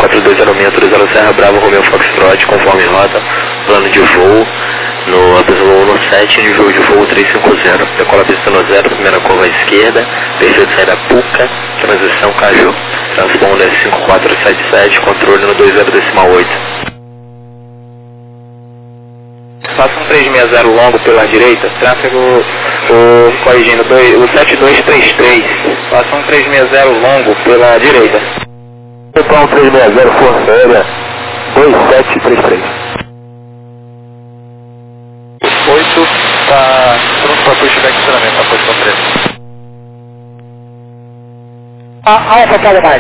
4206 autorizado Serra Bravo Romeo Foxtrot, conforme rota, plano de voo, no voo 17, nível de voo 350, decola pista no 0, primeira curva à esquerda, perfil de saída Puca, transição Caju, transponder 5477, controle no 20,8. Faça um 360 longo pela direita, tráfego, corrigindo, o 7233, faça um 360 longo pela direita. Então 360, força aérea, 2733. 8, está pronto para pushback de estacionamento, na posição 3. Alfa, fala mais.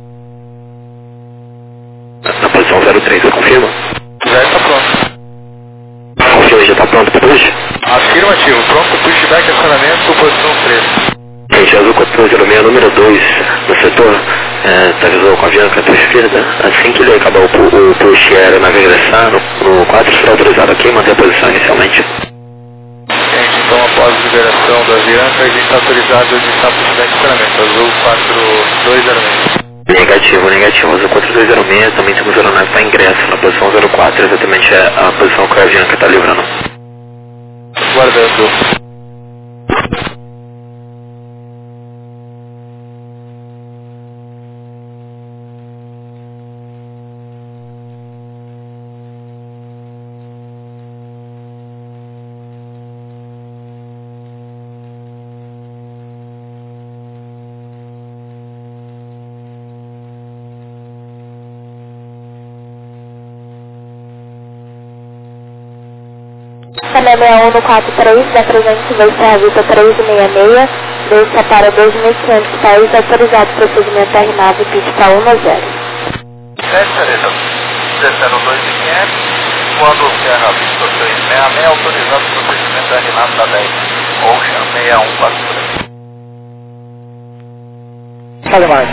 Na posição 03, você confirma? Já está pronto. Confirma, já está pronto para push? Afirmativo, pronto, pushback, acionamento, posição 3. Gente, Azul 4206, número 2, no setor, tá visual com a Avianca, à tua esquerda. Assim que ele acabar o push aéreo na regressar, no 4 será autorizado aqui, manter a posição inicialmente. Gente, então após a liberação da Avianca, a gente está autorizado a iniciar pushback, acionamento, Azul 4206. Negativo, Azul 4206, também temos aeronave para ingresso na posição 04, exatamente a posição que a Avianca está livrando. Guardando. Canal 6143, da presente veio serviço 366, deixa para 2.500 pés, autorizado procedimento RNAV PIT para 1 a 0. 7, Serena, 102.500, voador Serra Victor 366, autorizado procedimento RNAV da 10, Ocean 6143. Fala mais.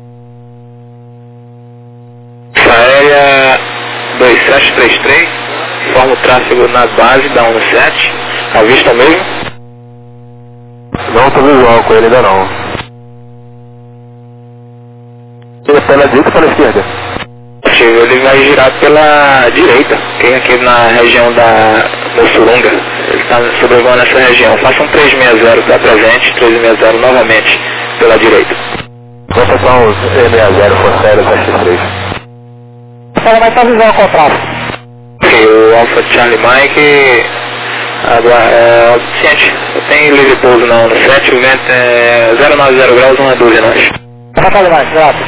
Aérea 2733. Forma o tráfego na base da 17, à vista mesmo? Não estou visual com ele ainda não. Ele é pela direita ou pela esquerda? Ele vai girar pela direita, que é aqui na região da Mussurunga. Ele está sobrevoando essa região. Faça um 360 da presente, 360 novamente pela direita. Rotação 360, força aérea 733. Fala mais, tá visual com o tráfego. Ok, o Alpha Charlie Mike, ciente, tem livre pouso não, no 7, o vento é 090 graus, 1 a 12 nós. Fala mais, grato.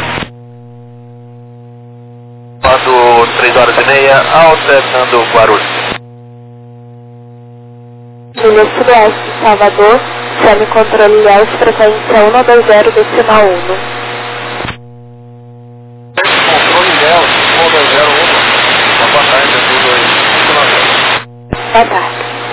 Quando 3h30, alternando Guarulhos. Ilha Sudoeste, Salvador, chame controle Ilhéus, frequência 120, decimal 1. Controle Ilhéus, 120, uma passagem do 2. Boa tarde.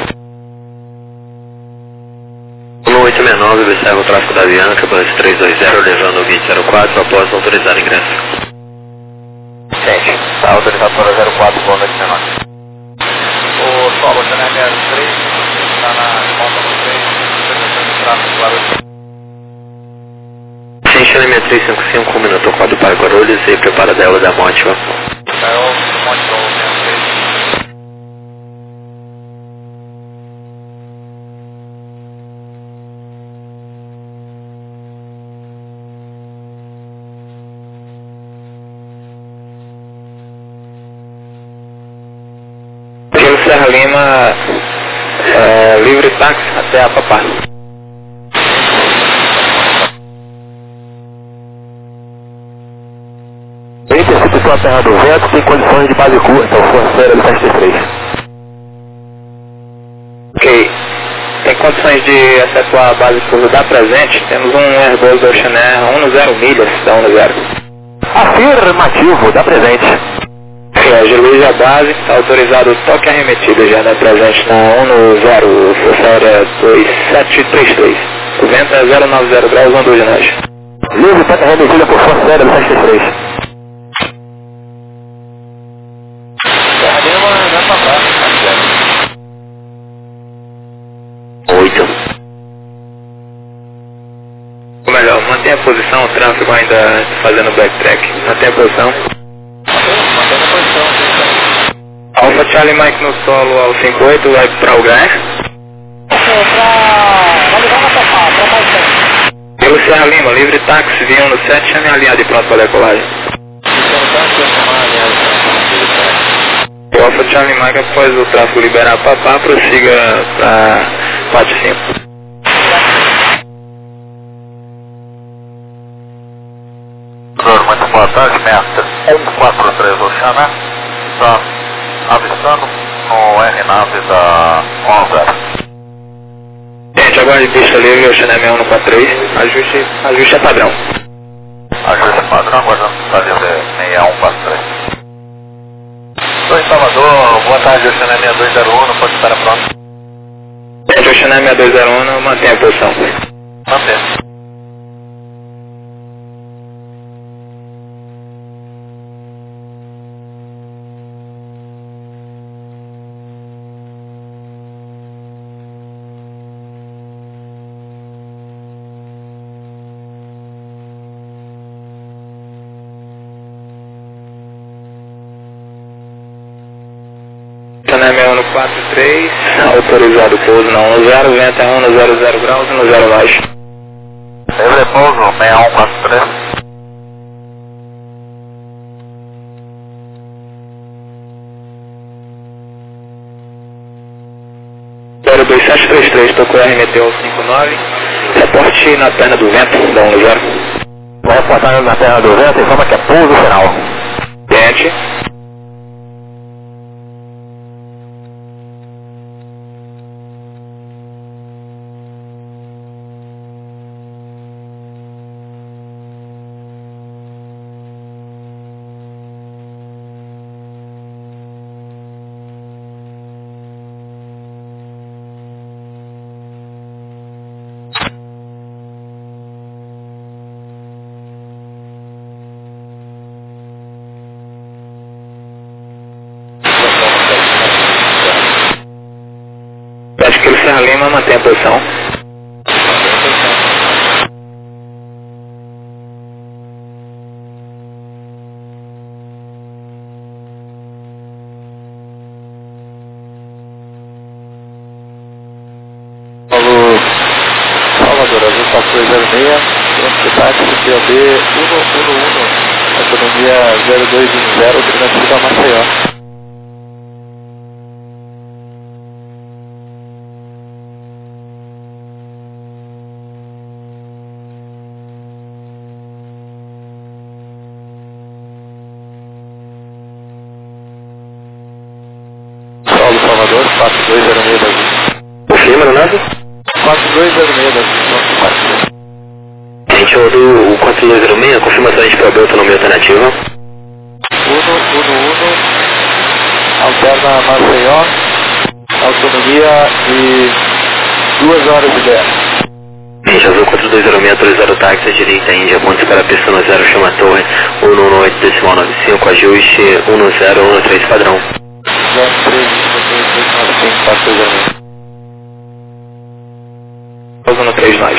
No 869, observa o tráfego da Avianca, bus 320, levando o 2004, após autorizar ingresso. Gente, está autorizado para 04, boa noite, menor. O solo, canal 63, está na volta do 3, apresentação de tráfego, Guarulhos. Ciente, LM 355, minuto 4 para Guarulhos e prepara dela da morte, ó. Caiu, Monte Bom, 63. Serra Lima, livre táxi até a Papá. Interceptou a terra do vento, tem condições de base curta, o força aérea 733. Ok, tem condições de efetuar a base curva da presente, temos um Airbus Ocean Air 10 milhas da 10. Afirmativo, dá presente. Agiliza a base, está autorizado o toque arremetido já presente na 10, força aérea 2733. O vento é 090 graus, 12 nós. Livre toque arremetida por força aérea 733. Serra Lima, já está lá, 8. Ou melhor, mantenha a posição, o tráfego ainda fazendo backtrack. Mantenha a posição. Alfa Charlie Mike no solo ao 58, vai para o gás. Pra ligar na topar, pra mais 100. Pelo Serra Lima, livre táxi, vinha no 7, chame alinhado e pronto para decolagem. O Alfa Charlie Mike, após o tráfego liberar papá, prossiga para parte 5. Muito boa tarde, mestre 143 Oxané, está avistando no R-Nave da 10. Gente, agora de pista livre, Oxané 6143, ajuste é padrão. Ajuste padrão, aguardando pista livre 6143. Estou em Salvador, boa tarde, Oxané 6201, pode estar pronto. Gente, Oxané 6201, mantenha a posição. Mantenha. Oxané 6143, autorizado pouso na 10, vento é 1 graus e no 0 baixo. Livre pouso 6143. Zero 2733, tocou RMT ao 59, reporte na perna do vento, da 10. Vai reportar na terra do vento, informa que é pouso final. Gente. Acho que o Serra Lima mantém a posição. Salvador, azul 4206, pronto de táxi, POB 111, autonomia 0210, alternativa Maceió. Saulo Salvador, 4206 da azul. Confirma no nave? 4206 da azul. Gente, o 4206, confirmação de POB, autonomia alternativa. 111, alterna Maceió, autonomia de 2 horas e 10. Gente, azul 4206, autorizado o táxi à direita, Índia, pontos para a pista 10, chama a torre 118.95, ajuste 1013 padrão. 03, Pouso no 3 nós.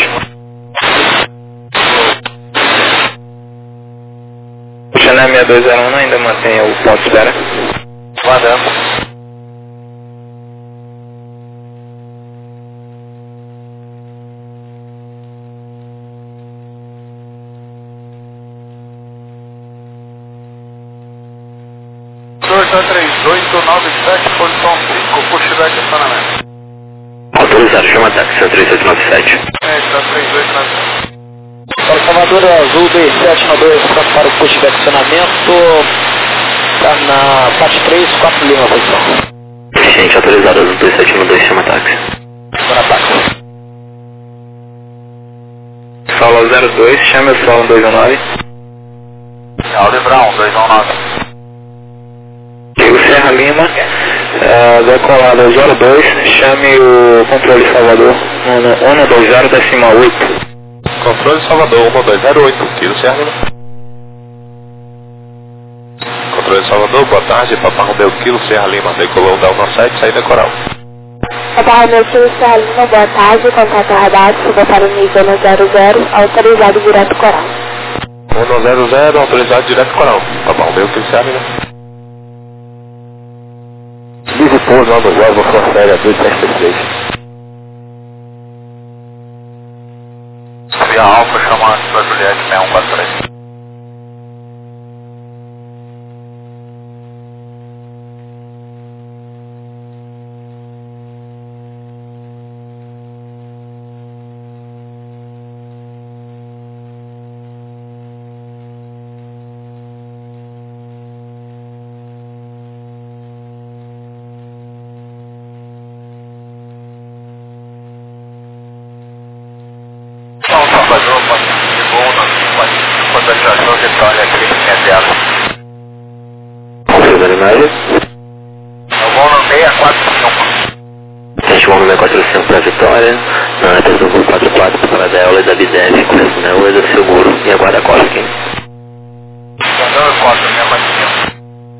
O Oxané 6201 ainda mantém o ponto de espera. Guardando. Posição 5, pushback estacionamento. Autorizado, chama táxi 3897. Está 3897. Para Salvador Azul B792, para o pushback acionamento, está na parte 3, 4 Lima, posição. Gente, autorizado, azul 2712, chama táxi. Para táxi. Solo 02, chame o Solo 219. Audi Brown 219. O Serra Lima, decolado 02, chame o controle Salvador 120.8. Controle Salvador 1208, Kilo Serra Lima. Controle Salvador, boa tarde, Papai Romeu Kilo Serra Lima, decolou da 17, saída Coral. Papai Romeu Kilo Serra Lima, boa tarde, contato radar, suba para o nível 100, autorizado direto Coral. 100, autorizado direto Coral, Papai Romeu Kilo Serra Lima. e pouso, Aldo Bravo, Força Aérea 2733. Via Alfa, chamando para Juliette 6143. Salvador, de voo na contabilização de Vitória, aquele que é dela. Confirmando a imagem. Eu vou no 645. Este voo no 645 para Vitória, na atenção por 44 para a Deola e da BDF, correspondendo ao do seguro e aguarda a costa aqui. Andando 4, minha matinha.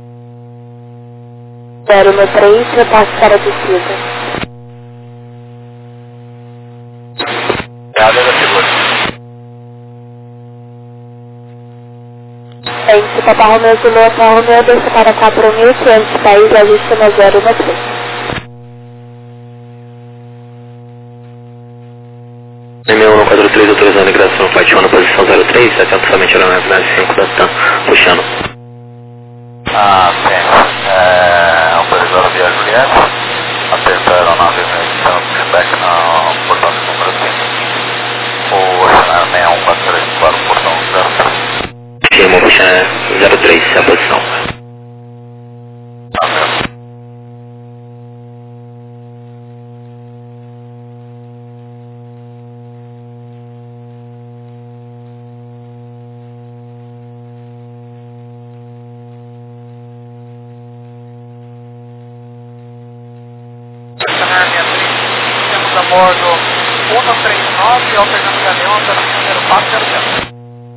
013, repasse para a descida. Nada da segura. Frente, Papa Romeu Zulu, Papa Romeu, desça para 4.500, país, ajuste na 013. M143 autorizando a migração Flight 1 na posição 03, atento somente a aeronave 5 da TAM, puxando. Ah, sim. Autorizado via Juliette. Aperta a aeronave então, pushback na portão de número 5. O cenário 6143 para o portão 03. Firma puxando 03, a posição. Tá vendo? Temos a bordo 139, alternando Galeão, alternando 0400.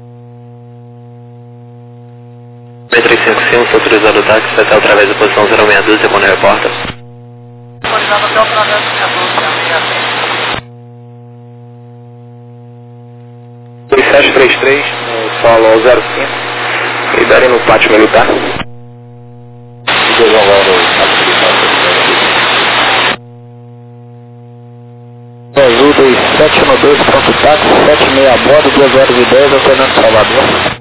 355, autorizado o táxi até através da posição 062, quando reporta. Autorizado até através da 62, 2733, solo 05, e darem no pátio militar. Azul 2712, pronto táxi, 76 a bordo, 2 horas e 10, alternando Salvador.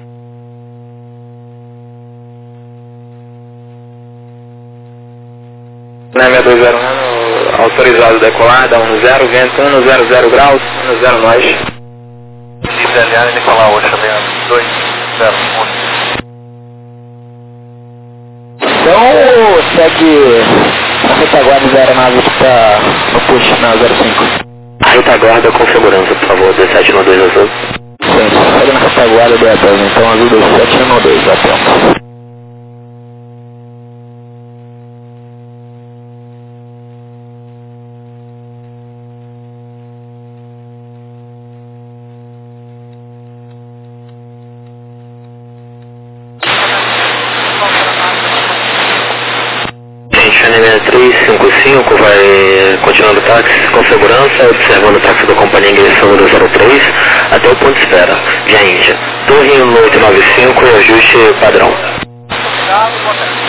Na 6201, autorizado decolar, dá 10, vento 1, 00 graus, 10 nós. Livre Nicolau, hoje também 201. Então, segue a retaguarda da aeronave que está no push na 05. A retaguarda com segurança, por favor, 2712 azul. Sim, segue na retaguarda do Airbus, então azul 2712, atento. Gente, 355 vai continuando o táxi com segurança, observando o táxi da companhia ingressando no 03 até o ponto de espera, via Índia. Torre no 895 e ajuste padrão. Obrigado, boa tarde.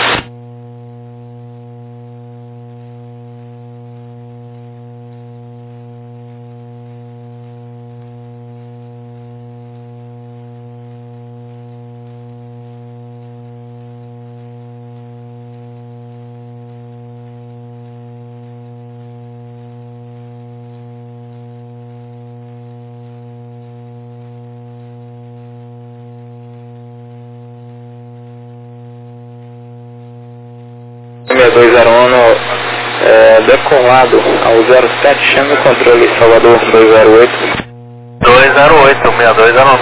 Número 201, decolado ao 07, chame o controle Salvador 208. 208, 6201.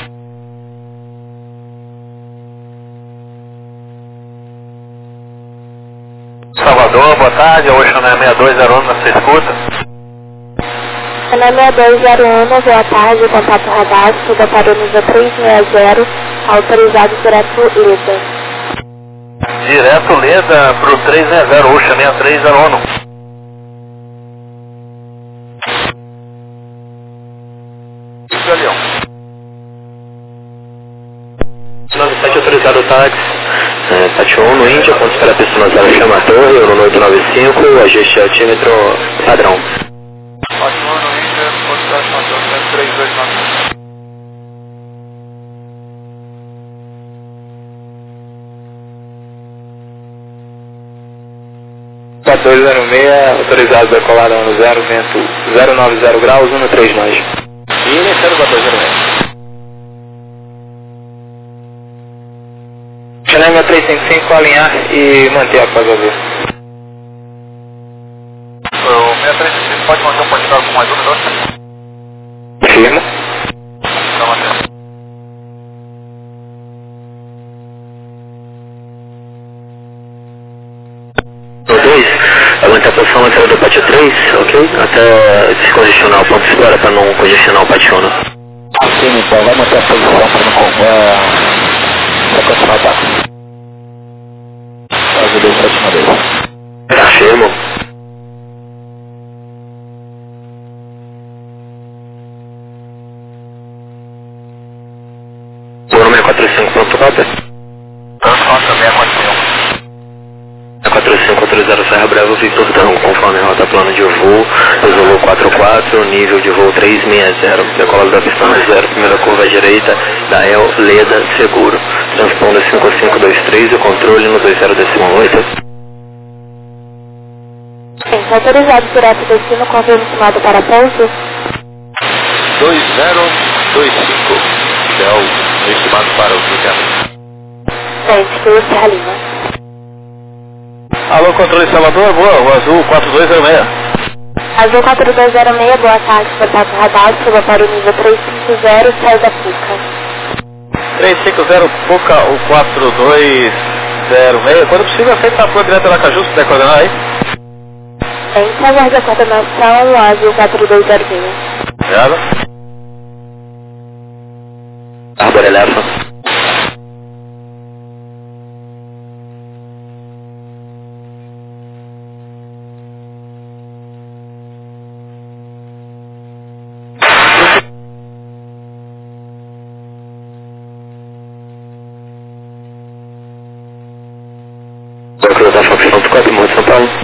Salvador, boa tarde, hoje na 6201, na sua escuta. Na 6201, boa tarde, contato radar, suba para o nível 360, autorizado direto Leda. Direto Leda pro 360, Oxa 6301. Galeão. autorizado o táxi. Pátio 1 no Índia, ponto espera pista no 0, chama a torre, no 895, ajuste altímetro padrão. Pátio 1 no Índia, ponto espera chama a torre, 3295. 1406, autorizado decolada 10, vento 090 graus, 13 nós. E iniciando 1406. Chanel 355, alinhar e manter a fase azul. O 635 pode manter um postal com mais 1 minuto? Firma. Então manter. No 2, aguenta a posição lateral do pátio 3, ok? Até descongestionar o ponto de espera para não congestionar o pátio 1. Sim, então vai manter a posição para não continuar o táxi. Fase 272. Tá firme. Voo 645, pronto, rota? Transponder 645. 45 autorizado Serra Bravo, Victor Tango, conforme a rota plano de voo, voo 44, nível de voo 360, decolado da pista 0, primeira curva à direita, da El Leda, seguro. Transponder 5523 e controle no 20,8. Sim, autorizado direto destino, convênio estimado para pouso. 2025, ideal estimado para o Rio. Frente, que Serra Lima. Alô, controle Salvador, boa, o azul 4206. Azul 4206, boa tarde, contato radar, suba para o nível 350, sai da Puca. 350 Puca, o 4206. Quando possível, aceita a rua direto da Caju, se puder coordenar aí. Em aguarde a coordenação, azul 4206. Obrigado. Arbor eleva. Da facção do 4 Morro de São Paulo.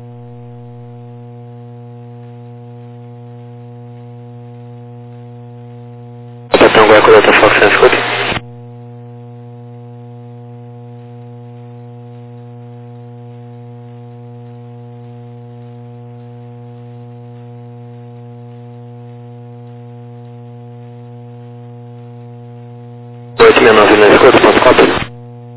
Tango Eco Delta Fox 150. Oito 69 na escuta, ponto 4.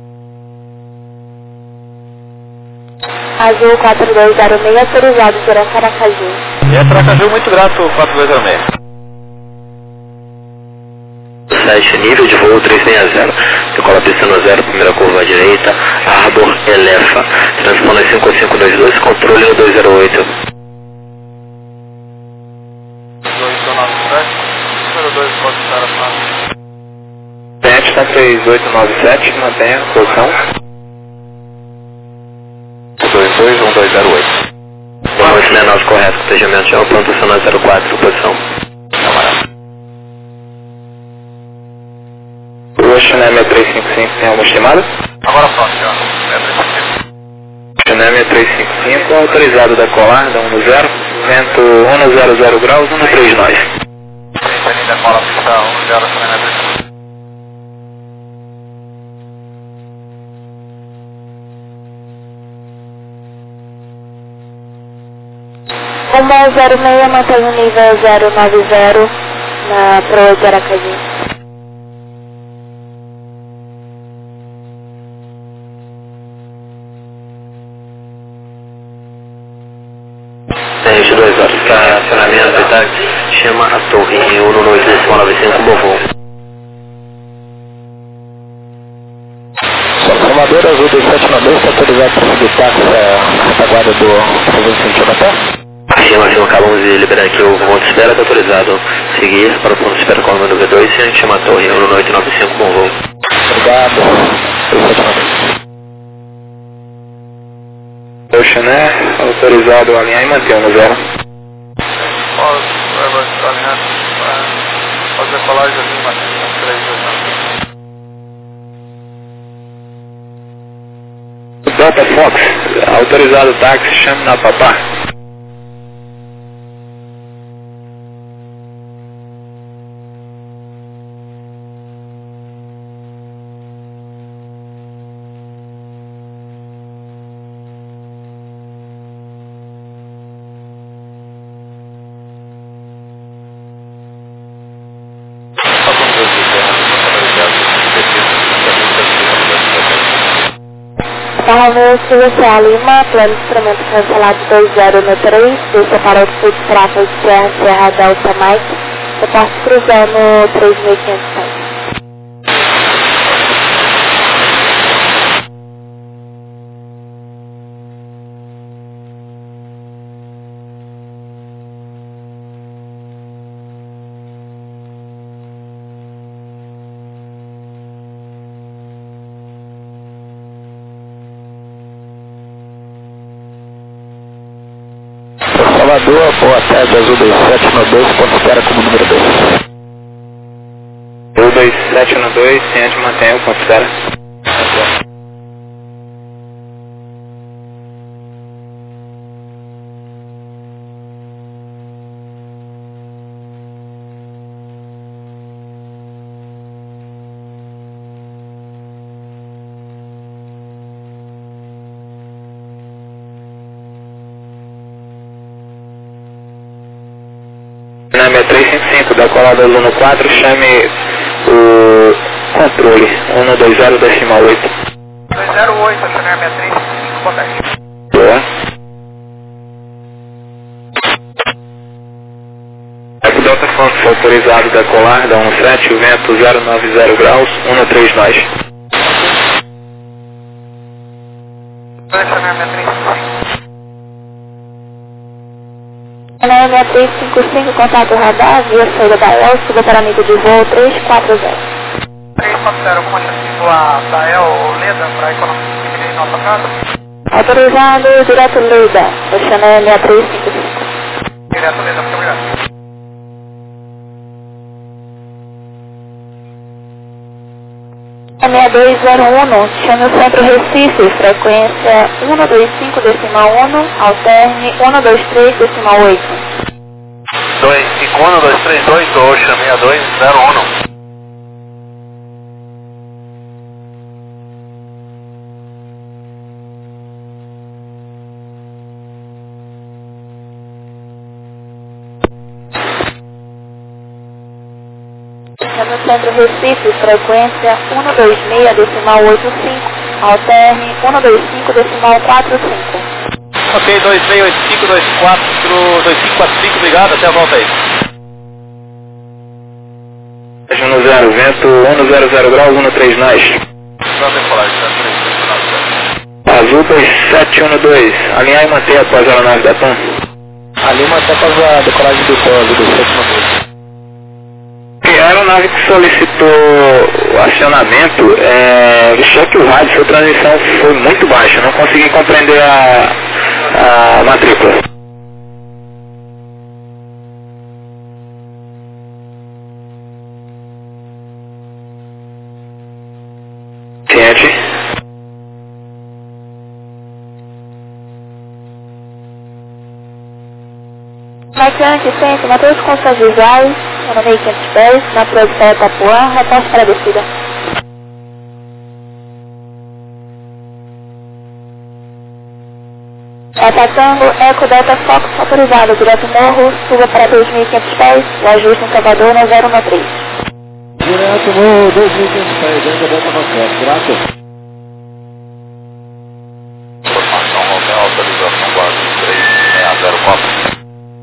Azul 4206, autorizado direto para Aracaju. E é Aracaju, muito grato, 4206. 7, nível de voo 360. Decola a pista no 0, primeira curva à direita, Arbor Elefa. Transponder 5522, controle no 208. 2897, número 2, pode estar a fase. Pente está 3897, mantenha a posição. 221208. Vamos menor correto, cortejamento já, pronto, acionar 04, posição. O Chanel 6355 tem alguma estimada? Agora pronto, já. 635. Chanel 6355, autorizado decolar, da 10, vento 100 graus, 13 nós. Tem da cola pista 10, Chanel 355. 106, mantém o nível 090 na proa de Aracaju. Tem 2 horas para acionamento, tá? Chama a torre em 19895, bom voo. Salvador Azul 279, está autorizado para subir táxi a retaguarda do província de Chocotá? Afirma, acabamos de liberar aqui o ponto de espera, está autorizado seguir para o ponto de espera com o número 2 e a gente chama a torre 19895, bom voo. Obrigado, 279. O Chanel, autorizado a alinhar e manter no 0. Pode, vai estar alinhado. Fazer colagem assim, mas 329. Delta Fox, autorizado o táxi, chame na Papá. Carro Silvia Lima, plano de instrumento cancelado 2013, deixa para o Sul de Prata de Serra Delta Mike, reporte cruzando 3.500. Salvador, boa tarde, Azul 2712, ponto espera como número 2. Azul 2712, ciente, mantenha o ponto espera. Na 6355 da colada Luna 4, chame o controle 120 decimal 8. 208, eu chamei a 6355, boa tarde. Boa. Delta Fox autorizado da colar da 17, o vento 090 graus, 13 nós. Eu chamei a 6355. Na 6355, contato radar, via saída da El, suba para amigo de voo 340. 340, alguma chance da El ou Leda para economizar em nossa casa? Autorizado, direto Leda, Oceané 6355. Direto Leda, muito obrigado. A 6201, chame o centro Recife, frequência 125 decimal 1, alterne 123 decimal 8. 251, 232, Ocean 6201. Chame o centro Recife, frequência 126 decimal 85, alterne 125 decimal 45. Ok, 2685, 2545, obrigado, até a volta aí. Juno 0, vento 100 graus, 13 nós. Azul 2712, alinhar e manter após a aeronave da TAM. Ali até após a decolagem do Azul 2712. A aeronave que solicitou o acionamento, só que o rádio, sua transmissão foi muito baixa, não consegui compreender a matrícula. Ciente. Marcante, centro, Matheus Constância Visuais, no 1510, na produção Itapuã, reposto para a descida. Atacando Eco Delta Fox, autorizado, direto morro, suba para 2.500 pés, o ajuste em Salvador na 013. Direto morro, 2.500 pés, ainda Delta Fox, graças. Informação local, autorização base 3604.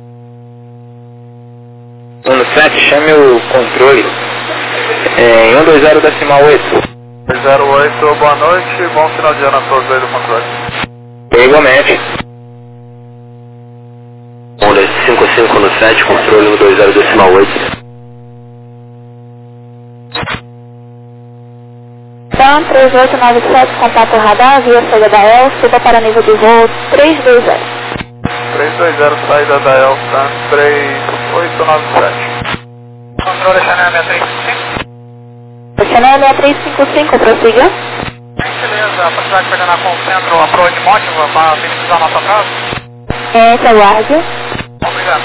17, chame o controle em 120 decimal 8. 08, boa noite, bom final de ano a todos aí do controle. Igualmente. 55 no 7, controle 120 decimal 8. TAM 3897, contato radar, via saída da El, suba para nível de voo 320. 320, saída da Elsa 3897. Controle Chanel 6355. Chanel 6355, prossiga. Beleza, a facilidade pegando a concentro, approach motivo para minimizar nosso atraso. Aguarde. Obrigado.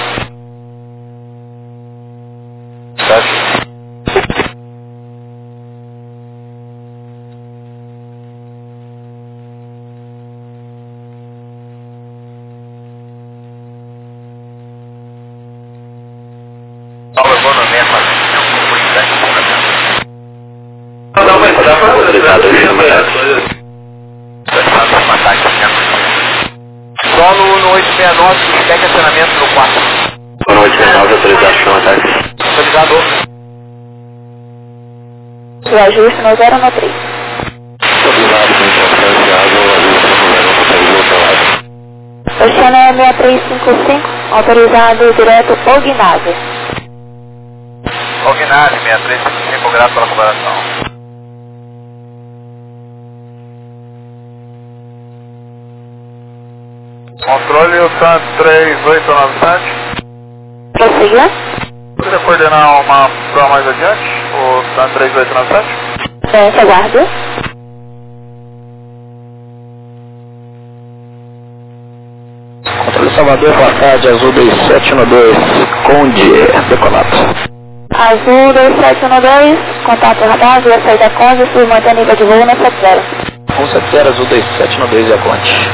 Solo no 869, feedback acionamento no 4. No 869, autorização ataque. Autorizado. O ajuste no 0 no 3. Autorizado, com importância, água, ajuste no 0 no 3 do outro lado. Oceano 6355, autorizado direto ou ginásio. Ognari, 6355, grato pela cooperação. Controle o TAN 3897. Prossiga. Poderia coordenar uma para mais adiante, o TAN 3897? Aguarde. Controle Salvador, boa tarde, Azul 2712, Conde, decolado. Azul 2712, contato radar, via saída Conde, por manter nível de voo na 70. 170, Azul 2712 e a Conde.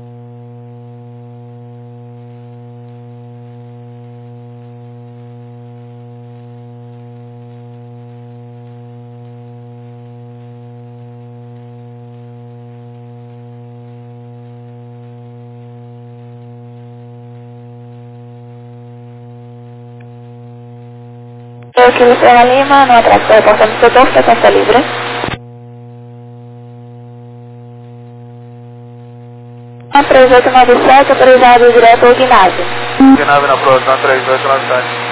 Kilo Serra Lima, no atraso da porta do setor, frequência livre. A 3897, autorizado direto ao ginásio. Ginásio na prova, TAN 3897.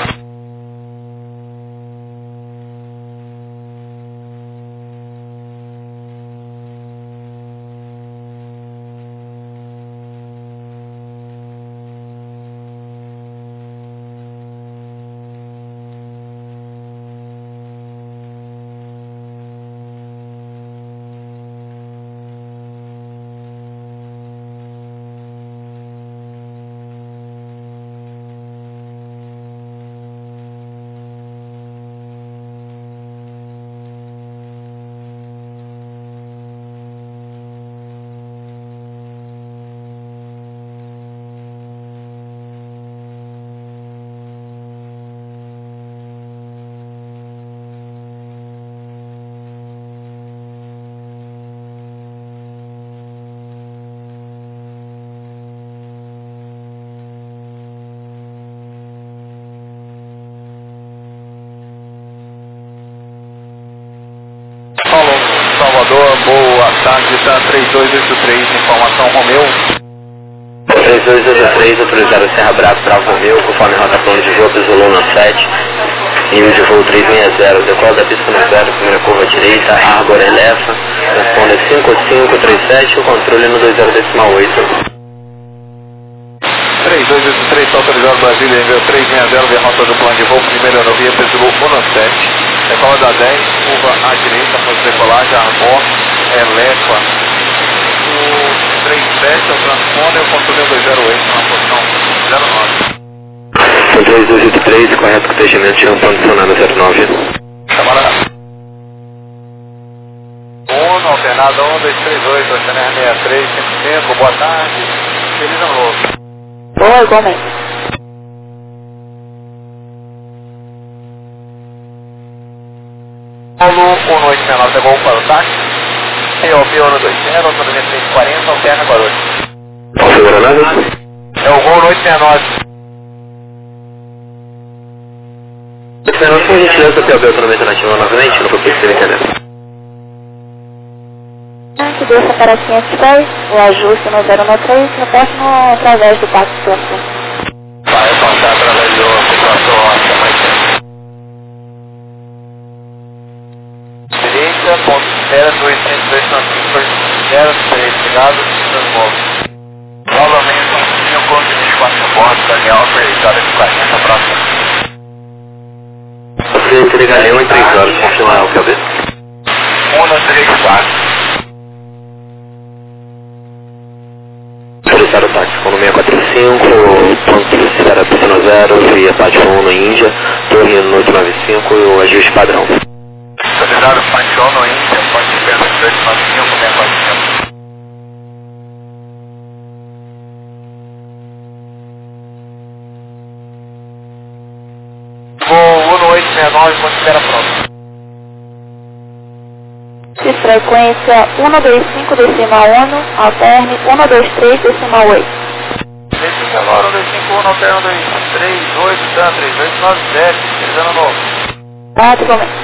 Salvador, boa tarde, TAN 3283, informação Romeu. 3283, autorizado Serra Bravo Romeu, conforme rota plano de voo, Pesolona 7, nível de voo 360, decola da pista no 0, primeira curva direita, Arbor Elefa, responde 5537, o controle no 20.8. 3283, está autorizado Brasília, enviou 360, via rota do plano de voo, primeira aerovia, Pesolona 17. Decola da 10, curva à direita, após decolagem, Arbor, Elefa. O 37 é o transponder, o controle 208, na posição 09. 3283, correto protegimento de rampa adicionada 09. Camarada. 1, alternada 1, 2, 3, 8, alternada 63, 55, boa tarde. Feliz ano novo. Boa, igualmente. Paulo, 1869, devolvo para o táxi. EOP 120, autonomia 340, alterna Guarulhos. Qual foi o granada? É o voo 869. Esperando por gentileza do PLB Autonomia Internacional novamente, não foi possível entender. Que deu essa paraquinha de pés, o ajuste no 093, no próximo através do Parque Centro. Vai passar através do situação até mais tempo. Direita, ponto de espera, 202 transfer, 03, ligado, transvolve. Novamente, o conto de 24 bordos, Daniel, realizada de 40 próxima. Você entregar Leão em 3 horas, confirmar o PLB? 1, 3, 4. 1 no 645, ponto Serra Piscina 0, via Pátio 1 no Índia, torre no 895 e o ajuste padrão. Atualizado Pátio 1 no Índia, ponte Serra 895, 645. Voo 1869, ponte Serra pronto. Frequência 125 decimal 1, alterne 123 decimal 8. Esse agora 125, alterne 123, 8, Dan 3897, ano novo. Atualmente.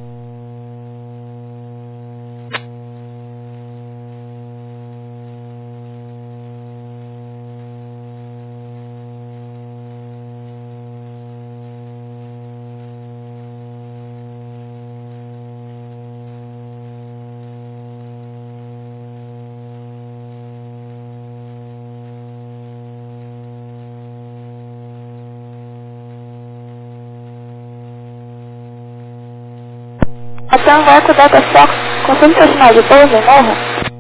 Ação Eco Delta Fox, consulte seu sinal de pouso em morro.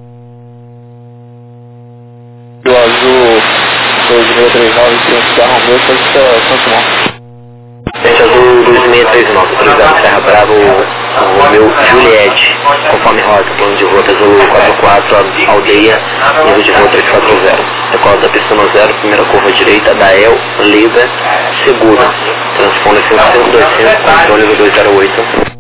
Do azul 2639, Ciência Romeu, São Simão. Frente azul 2639, autorizado Serra Bravo, Romeu Juliette, conforme rota, plano de rota azul 44, aldeia, nível de voo 340. Decola da pista no 0, primeira curva direita, Dael, Liga, segura. Transponder 5525, controle nível 208.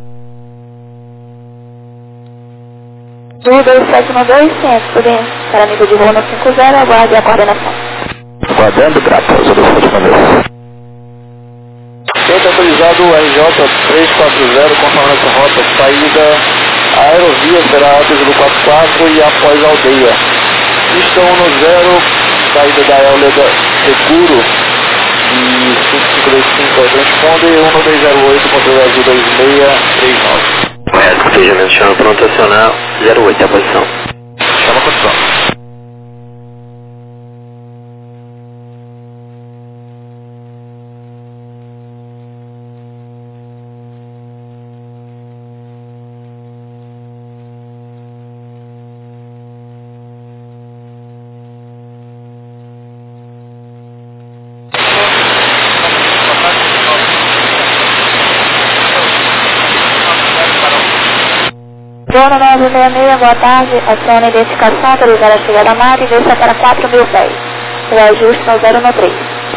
Azul 2792, centro, para nível de voo no 50, aguarde a coordenação. Aguardando, Bravo, azul 2792. Centro autorizado RJ 340, conforme essa rota, saída, a aerovia será alta do 44 e após a aldeia. Pista 1 no 0, saída da Euleda Seguro e 5525 ao transponder, 1 no 208, controle azul 2639. Correto, despejamento chama pronto a acionar 08, é a posição. Chama a posição. Zona 966, boa tarde. Acione a identificação, autorizar a chegada à mata e desça para 4.000 pés. O ajuste no 0 no 3.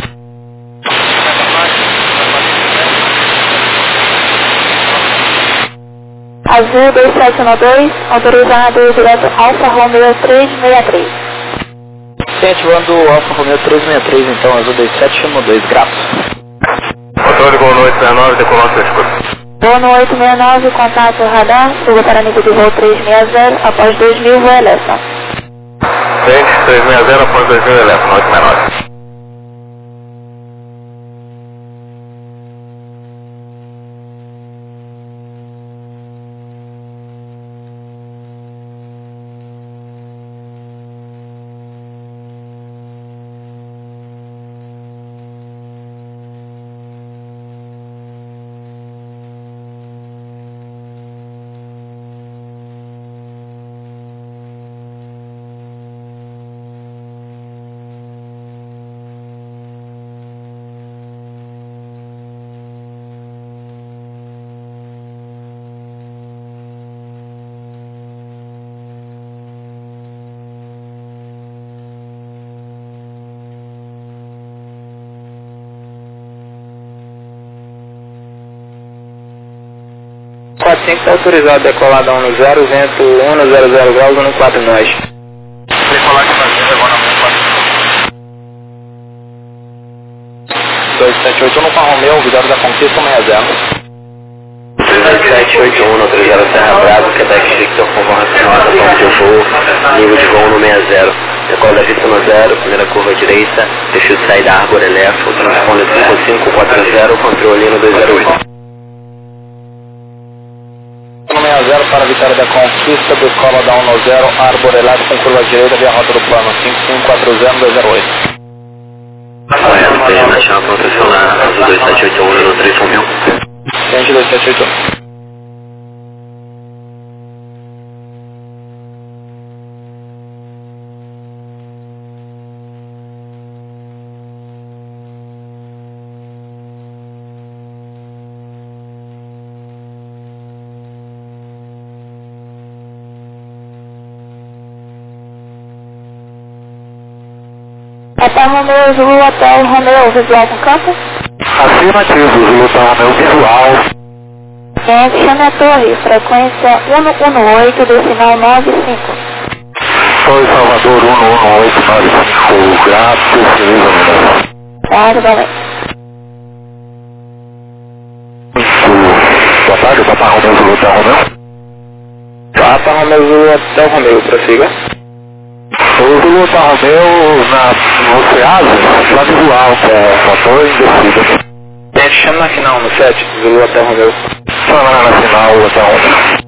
Azul 2712, autorizado direto Alfa Romeo 363. Ativando Alfa Romeo 363, então, azul 2712, graças. Controle Gol 869, decolando 34. Voo no 869, contato radar, suba para nível de voo 360, após 2000, voo Elefa. Frente 360, após 2000, eleva, 869. Está autorizado a decolar da 1 no 0, vento 1 no 00 graus, 1 no 4 nós. Decolar de Brasil, levando a 144. 278 no Alfa Romeo, Vitória da Conquista 60. 3781, autorizado Serra Bravo, Quebec Victor, conforme nota, ponto de voo, nível de voo no 60. Decola da pista no 0, primeira curva direita, deixa de sair da Arbor Elefo, transponder 5540, controle no 208. 60 para a Vitória da Conquista, decola da 1 no 0, Arbor Elefo com curva direita, via rota do plano 5540-208. Correto, esteja na chave para acionar azul 2781 no 3 Romeu. Frente 2781. Papa Romeo Zulu Hotel Romeo, visual com campo? Afirmativo, Zulu Hotel Romeo, visual. Chame a torre, frequência 118, decimal 95. Sou Salvador 11895, graças, Luiz. Tá, tudo bem. Boa tarde, Papa Romeo Zulu Hotel Romeo. Papa Romeo Zulu Hotel Romeo, prossiga. O Zulu Hotel Romeo no Ceasa, já visual, com motor indecido. Gente, chama na final no 7, Zulu Hotel Romeo. Chama na final, Hotel Romeo.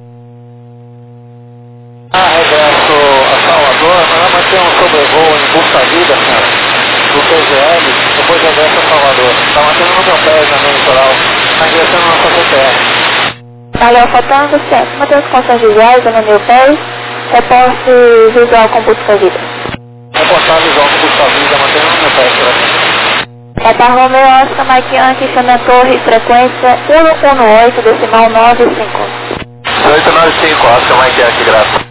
Regresso a Salvador, mas vai ter um sobrevoo em Busta-Vida, do TGL, depois regresso a Salvador. Tá mantendo no meu pé na minha litoral, tá ingressando na sua CTR. Valeu, Fotango, certo. Mantém os contas visuais, no meu pé. Reporte visual com Busta-Vida. Reportar visual com Busta-Vida, mantendo no meu pé, certo? Papa Romeo Oscar Mike Yankee, chame a torre, frequência 118, decimal 95. 895, Oscar Mike Yankee, graças.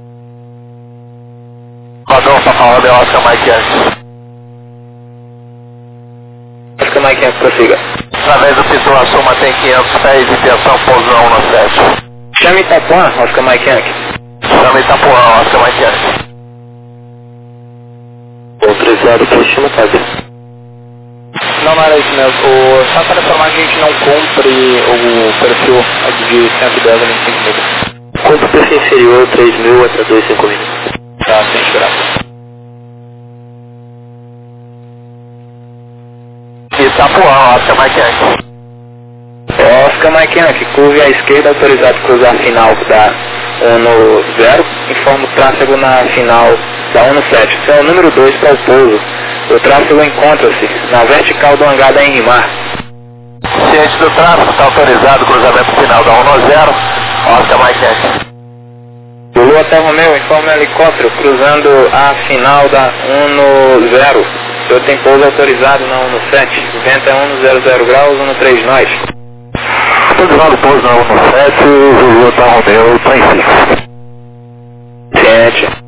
Padrão Papa Romeo Oscar Mike Yankee. Oscar Mike Yankee, prossiga. Através do Pitu Assuma tem 500 pés, intenção pouso na 117. Chame Itapuã, Oscar Mike Yankee. Chama Itapuã, Oscar Mike Yankee. Autorizado por estima, cabe. Não era isso mesmo. Só para informar que a gente não cumpre o perfil de 110 a 25 mil. Quanto perfil inferior, 3.000 até 2.500. Tá, sem esperar. Itapuã, Oscar Mike Yankee. Oscar Mike Yankee, curve à esquerda, autorizado cruzar a final da 1-0. Informa o tráfego na final da 1-7. Isso é o número 2 para o pouso. O tráfego encontra-se na vertical do hangar da Enimar. Ciente do tráfego, está autorizado o cruzamento final da 1-0, Oscar Mike Yankee. Zulu Hotel Romeo, informa o helicóptero cruzando a final da 1-0. O senhor tem pouso autorizado na 1-7. O vento é 1-00 graus, 1-3 nós. Autorizado o pouso na 1-7, Zulu Hotel Romeo, está em fixo. Ciente.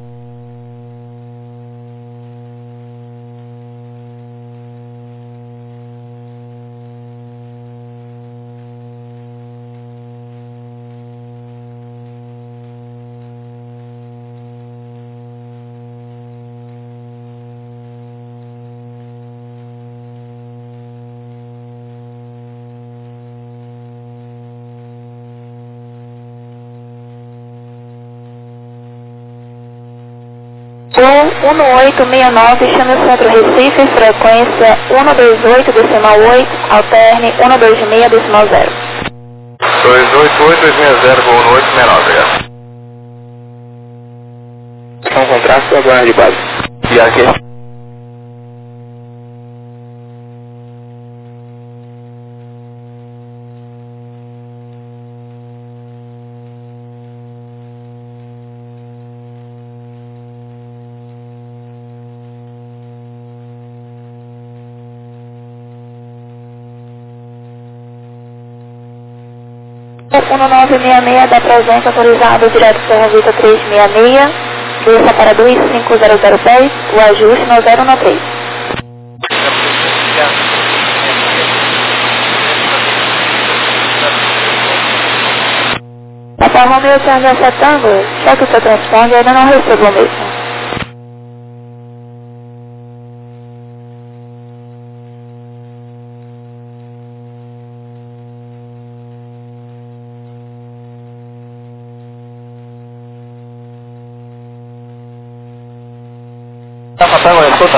Gol 1869, chame o centro Recife, frequência 128, decimal 8, alterne 126, decimal 0. 288-260, voo no 869, obrigado. São contratos ou agora de base? E aqui? O 1966 da presença autorizado direto Serra Vita 366, desça para 25000 o ajuste no 013. Papa Romeo Charlie Tango, cheque o seu transponder, ainda não recebo o mesmo. Tá faltando, escuta?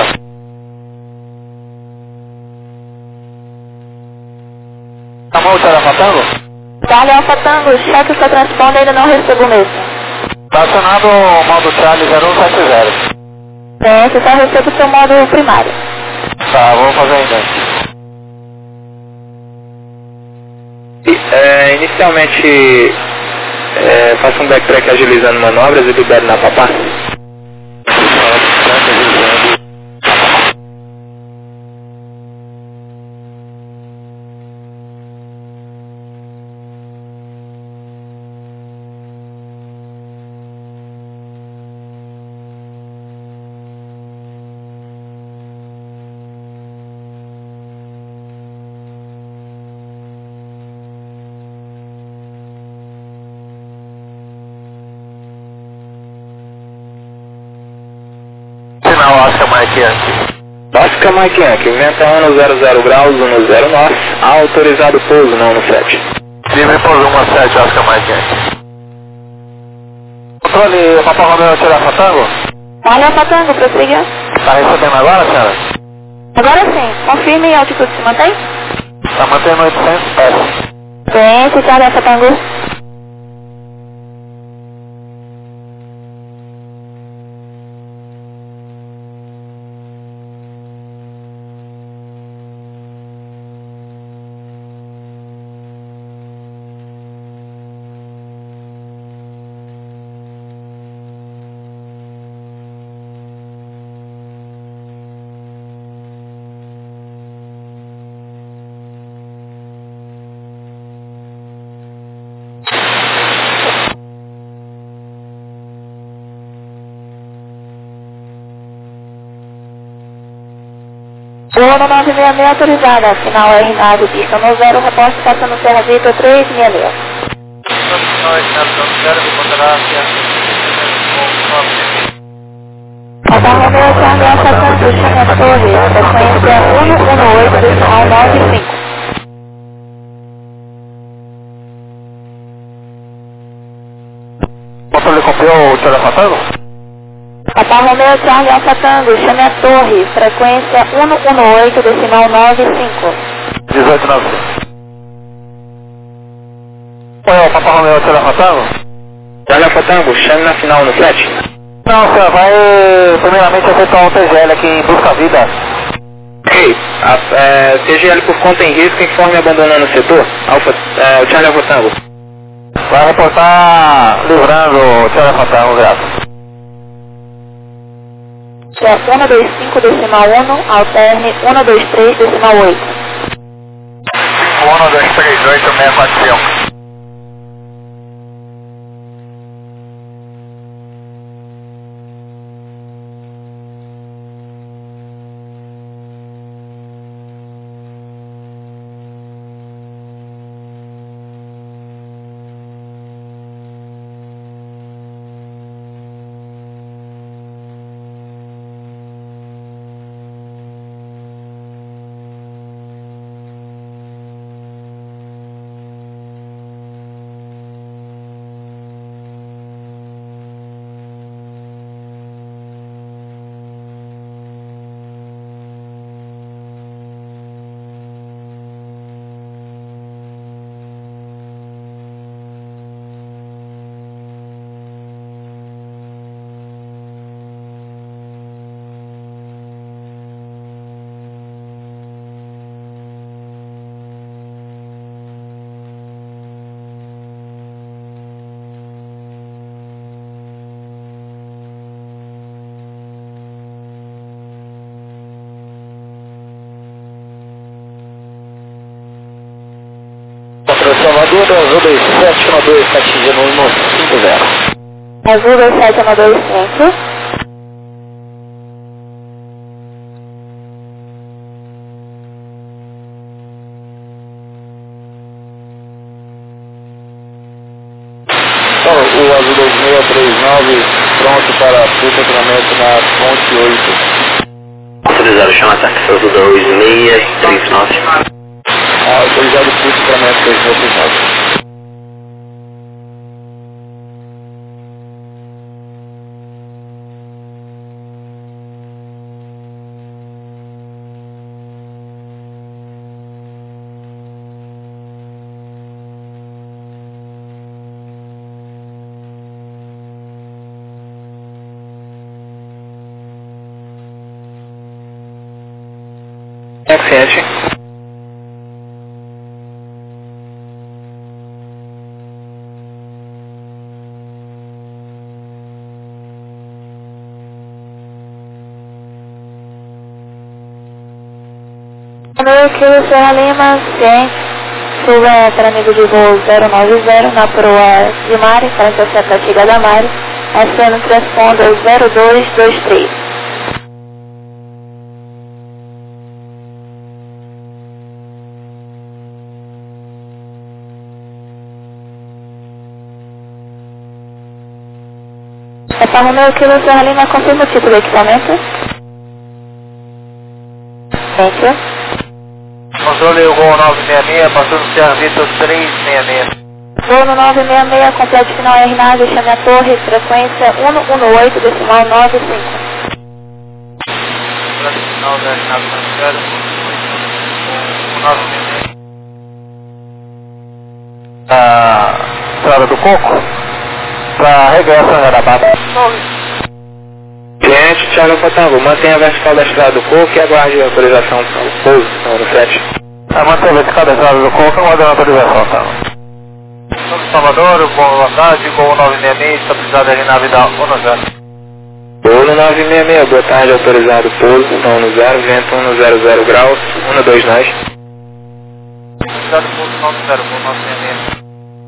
Tá bom, tá faltando? Charlie Alpha Tango, cheque o seu transponder, ainda não recebo o mesmo. Tá acionado o modo Charlie 0170. Você só recebe o seu modo primário. Tá, vamos fazer ainda. Inicialmente, faça um backtrack agilizando manobras e libere na papá. final Oscar Mike Yankee. Oscar Mike Yankee, vento 100 graus, 10 norte, autorizado pouso, não no 7. Livre pouso 17, Oscar Mike Yankee. Controle, Papa Romeo, Charlie Tango. Alfa Tango, prossiga. Tá recebendo agora, senhora? Agora sim, confirme a altitude, se mantém? Tá mantendo 800 pés. Ciência, Charlie Alfa Tango. O 966 autorizada, final R9, pista no 0, reposte passando Serra Vitor 366. Papa Romeo, Charlie Alfa Tango, chame a torre, frequência 118, decimal 95. Controle, copiou o Charlie Tango? Papa Romeo, Charlie Alfa Tango, chame a torre, frequência 118, decimal 95. 1895. Oi, Papa Romeo, Charlie Tango? Charlie Alfa Tango, chame na final no 7. Não, senhor, vai primeiramente aceitar um TGL aqui em Busca Vida. Ok, TGL por conta em risco, informe abandonando o setor, Charlie Alfa Tango. Vai reportar livrando o Charlie Tango, graças. 125, decimal 1, alterne 123, decimal 8. 1, 2, 3, 8, 645. Salvador, Azul 2712, está atingindo 150. Azul 2715. O Azul 2639, pronto para treinamento na ponte 8. Autorizado, chama ataque Azul 2639. Autorizado o treinamento 2639. Access. Meu quilo Serra Lima, 100, suba para amigo de voo 090 na proa de Mari, 47 da Tiga da Mari, aceno transponder 0223. Papa Romeo, quilo Serra Lima, confirma o tipo de equipamento. Thank you. Controle o Gol 966, passando o Sierra Vitor 366. Voo no 966, completo final R-Nave, chame a torre, frequência 118, decimal 95. Completo final da R-Nave Transfero, 196. Estrada do Coco, para regresso a Jarabata. Cliente, Thiago Alpha, mantenha a vertical da estrada do Coco e aguarde a autorização para o pouso no 7. Mantenha a vertical da estrada do Coco, aguarde a autorização, tá? Salvador, boa tarde, Gol 966, estabilizado ali na vida 10. Pouso 966, boa tarde, autorizado pouso, 10, vento 100 graus, 12 nós. Estabilizado pouso 90, Gol 966.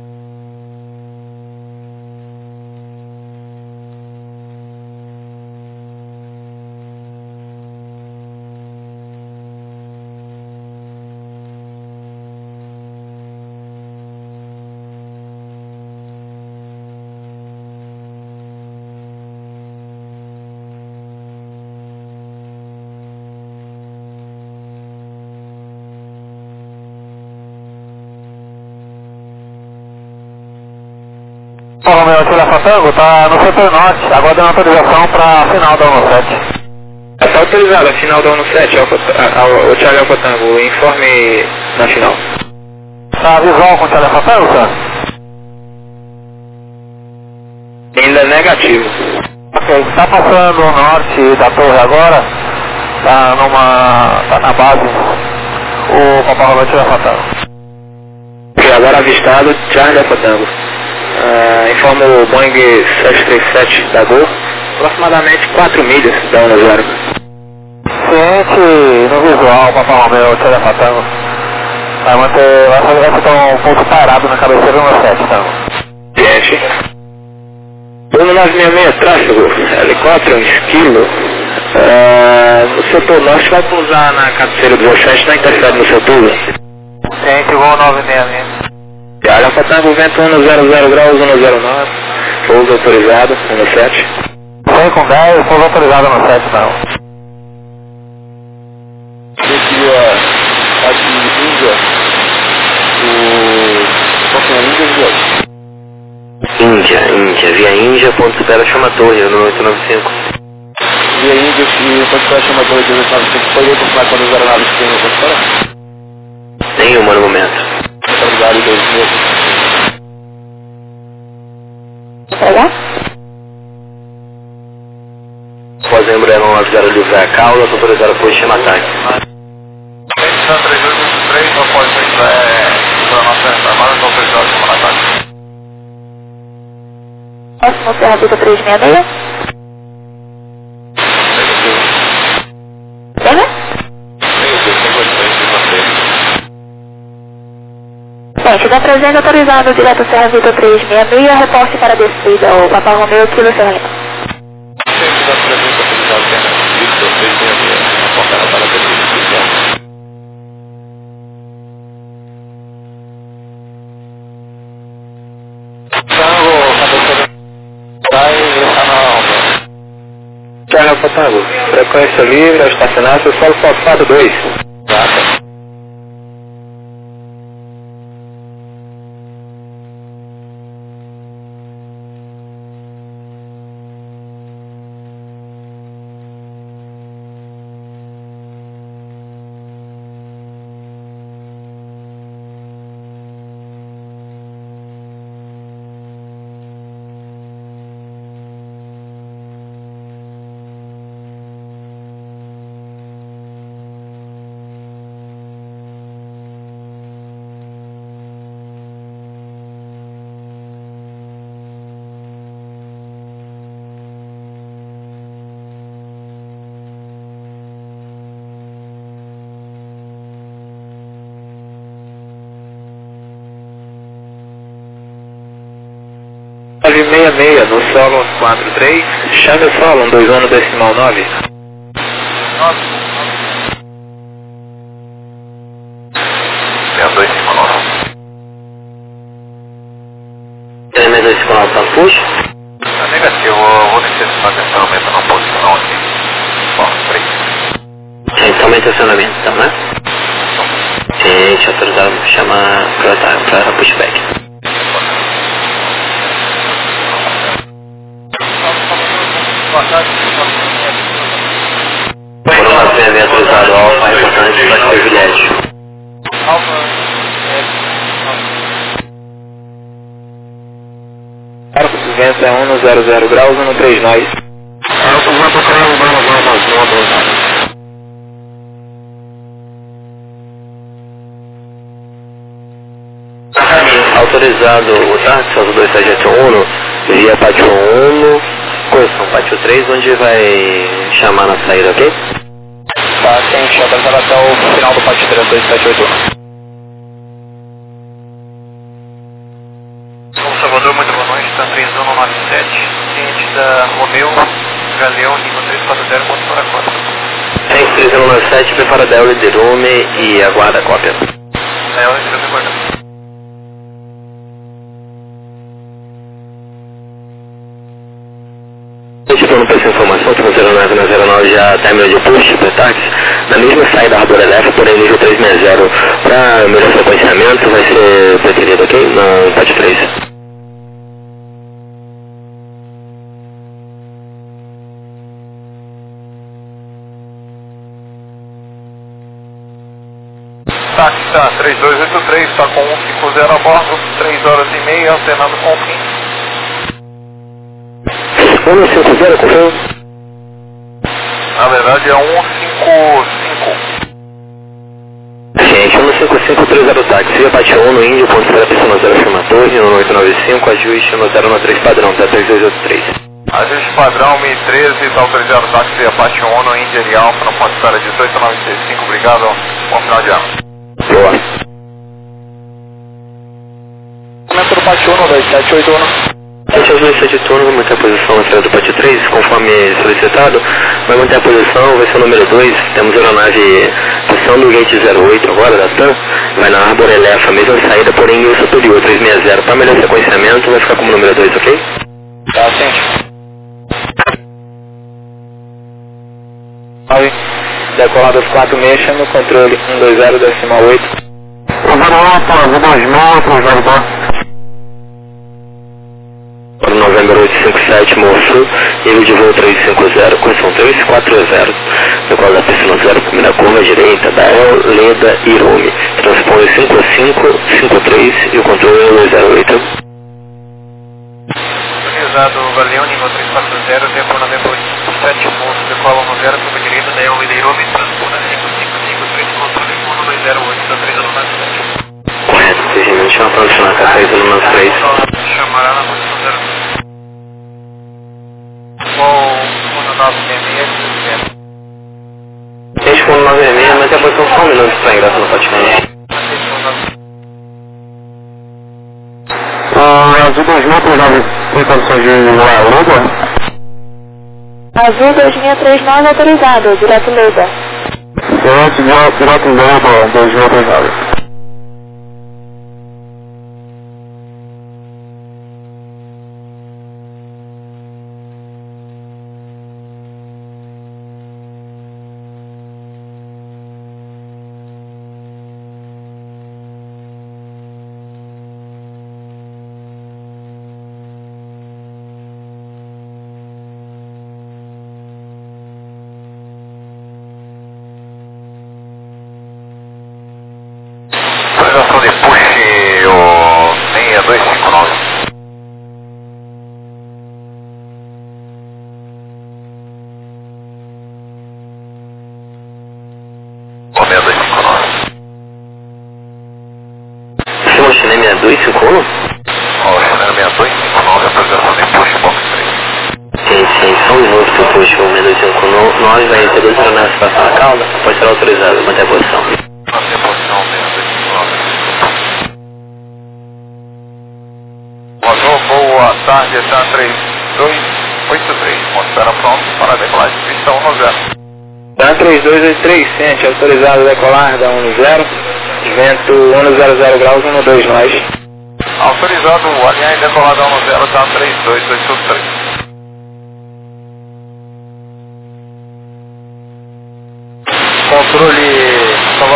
Romeu, Telefone Tango, tá no setor norte, aguardando autorização para final da 17. Está autorizado a final da 17, o Thiago Alpha Tango, informe na final. Tá visual com o Telefone Tango, senhor? Ainda negativo. Ok, está passando o norte da torre agora, tá na base, o Papai Romeu Telefone Tango. Ok, agora avistado, Thiago Alpha Tango. Informa o Boeing 737 da Gol, aproximadamente 4 milhas da 10. Ciente no visual, Papai Romeu, Telefone Tango. Vai ficar um ponto parado na cabeceira no 7, Tango. Ciente. 1966, tráfego, helicóptero, esquilo. No setor norte vai pousar na cabeceira do 7, não interfere no setor. Ciente, Gol 966. Thiago Alpha Tango, vento 100 graus, 109, pouso autorizado, 17. 100 com 10, pouso autorizado no 7, não. Queria aqui Índia, Índia, via Índia, ponto espera chama a torre, no 895. Via Índia e ponto espera chama a torre, 895, pode confirmar quando as aeronaves que tem no ponto espera? Nenhuma no momento. Muito obrigado, 2 minutos. Pegar? Após a Embraer 990 livrar a cauda, autorizada por chama ataque. 3883, após a nossa armada, não autorizado como ataque. Próximo Serra Vitor 366. Pega? Gente, da presente autorizado direto Serra Vitor 366, reporte para descida, o Papai Romeu, Kilo Serra Lima. Sempre da presença autorizado Vitor 366, apontada para a descida. Thiago Alpha Tango, frequência livre, estacionar, seu solo fosfato 2. Data. No solo 43, chame o solo 21 decimal 9. 6259. 6259 tá full? Negativo, eu vou descer esse atenção, aumenta na posição aqui. Bom, 3. Então Somente acionamento, então, né? Gente, autorizado chamar para pushback. Por uma vez autorizado alfa, é importante para o privilégio. Para vento é 1 00 graus, 1 3 nós. Autorizado o táxi, Salto 2781, via Pátio 1, correção Pátio 3, onde vai chamar na saída, ok? Tá, quente, autorizado até o final do Pátio 3, 2781. Salvador, muito boa noite, está 3197, ciente da Romeu, Galeão, Lima 340, ponto para a costa. Tem 3197, prepara Del Liderume e aguarda a cópia. Del Liderume, aguarda. Plano para essa informação, que no 09 na 09 já terminou de push para táxi, na mesma saída da Arbor Elef, porém nível 360, para melhor sequenciamento vai ser preferido, ok? No Pátio 3. Táxi está 3283, está com 150 a bordo, 3 horas e meia, alternando com o fim. 150, confirma? Na verdade é 155. Gente, 15530 táxi, via Pátio 1 no Índio, ponto para pista no 0 afirmatório, no 895, ajuste no 013 padrão, tá 3283. Ajuste padrão 1013, está autorizado o táxi via Pátio 1 no Índia e Alfa, não pode estar a 1895, obrigado, bom final de ano. Boa. Comenta do Pátio 1, 2781. Gente, as 27 turnos vai manter a posição na saída do Pátio 3, conforme solicitado, vai manter a posição, vai ser o número 2, temos a aeronave posição do gate 08 agora, da TAM, vai na Arbor Elef, a mesma saída, porém nível superior, 360, para melhor sequenciamento, vai ficar como número 2, ok? Tá, ciente. Decoladas 4 mexa no controle 120,8. Para novembro 857, Moço, nível de voo 350, correção 340, decola da pista no 0, primeira curva direita, Dael, Leda e Irume. Transpõe 5553 e o controle é 208. Utilizado o Galeão, nível 340, tempo novembro 857, Moço, decola no 0, curva direita, Dael, Leda e Irume, transpõe 5553, controle 208, da 3097. Correto, seguimento, chama para adicionar a 3093. Chamará na posição 0. Qual o 966? Gente, com 966, mas a posição só um minuto para ingressar no patinete. Azul 2039, tem condições de voar Leda? Azul 2039 autorizado, direto Leda. Direto Leda, 2039. Organização de push o 6259. O 6259. Chama o Chinem 6251? O Chinem 6259, autorização de push box 3. Sim, só um minuto que eu puxo o 6259, vai ter 2 aeronaves passando a cauda, pode ser autorizado, manter a posição. Manter a posição 6259. Boa tarde, está 3283. Mostrar pronto para a decolagem de pista 10. Tá 3283, ciente, autorizado a decolar da 10, vento 100 graus, 12 nós. Autorizado, alinhar e decolar da 10, está 3283. Controle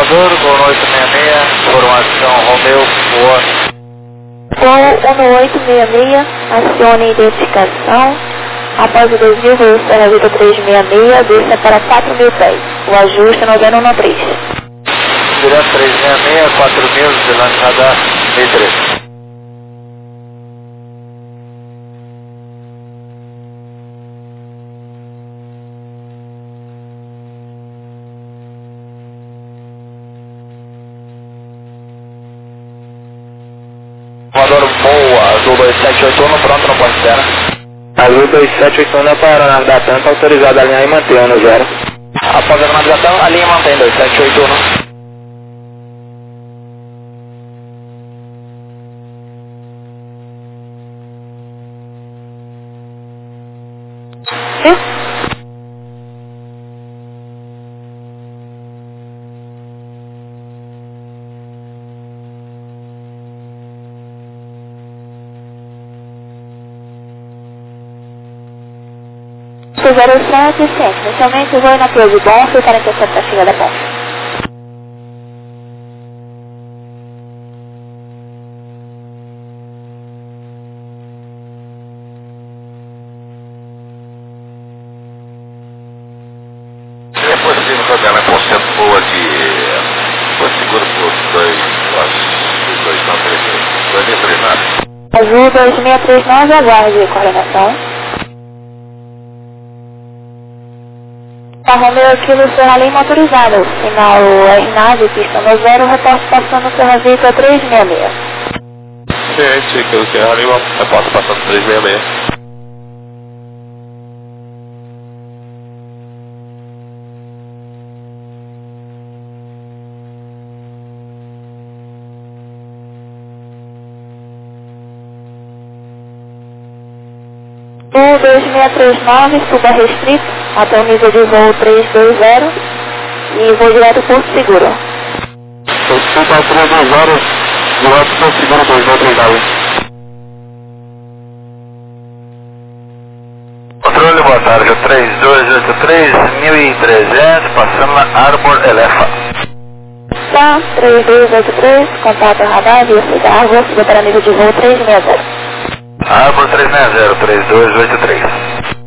Salvador, Gol 866, informação Romeu, boa. Gol 1866, acione identificação. Após o desvio, voo Serra Vida 366, desça para 4.000 pés. O ajuste no 013. Direto 366, 4.000, Zelândia Radar, 1003. Salvador, boa, Azul 2781, pronto no ponto zero. Azul 2781 é para da tampa, autorizado a alinhar e manter ano 0. Após a navegação, a linha mantém 2781. Sim? O 07, sim. Inicialmente o voo na Pia de Bonfim, 47 para chegar da Bonfim. É possível fazer ela com centro boa de... Foi seguro por 2.933. Azul 2639, aguarde coordenação. A Romeo Kilo Serra Lima autorizada. Sinal RNAV, pista no 0, reporte passando Serra Vita 366. Ciente, que o Serra Lima, repórter passando 366. O 2639, suba restrito até o nível de voo 320 e voo direto Porto Seguro. Suba 320, direto Porto Seguro 230. Controle, boa tarde, 3283, 1300, passando na Arbor Elefa. Tá, 3283, contato radar, via Cigarro, suba para nível de voo 360. Arbor 360, 3283.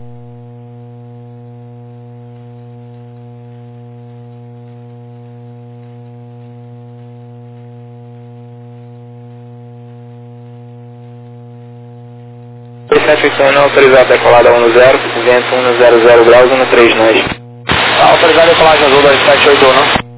não autorizado a decolada 10, vento 100 graus, 13 nós. Autorizado a decolagem Azul 2781.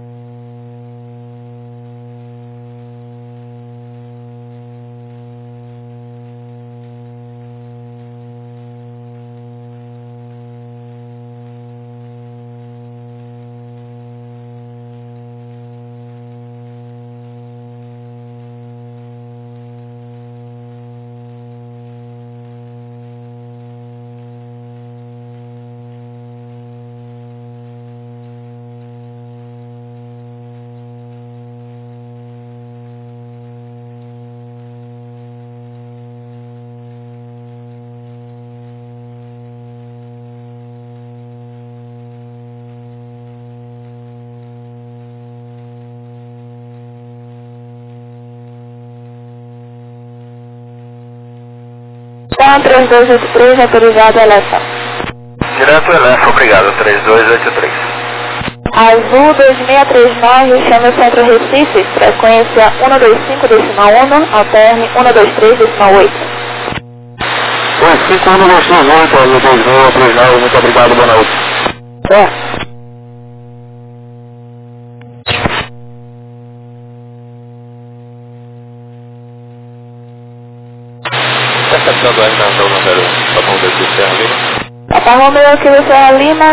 Então, 3283, autorizado a eleção. Direto Elefa, obrigado, 3283. Azul 2639, chama o Centro Recife, frequência 125,1, alterne 123,8. 5128, Azul 2639, muito obrigado, boa noite. Recepção do R na zona 01, tá bom, desde o Serra Lima. Papa Romeo, Kilo Serra Lima,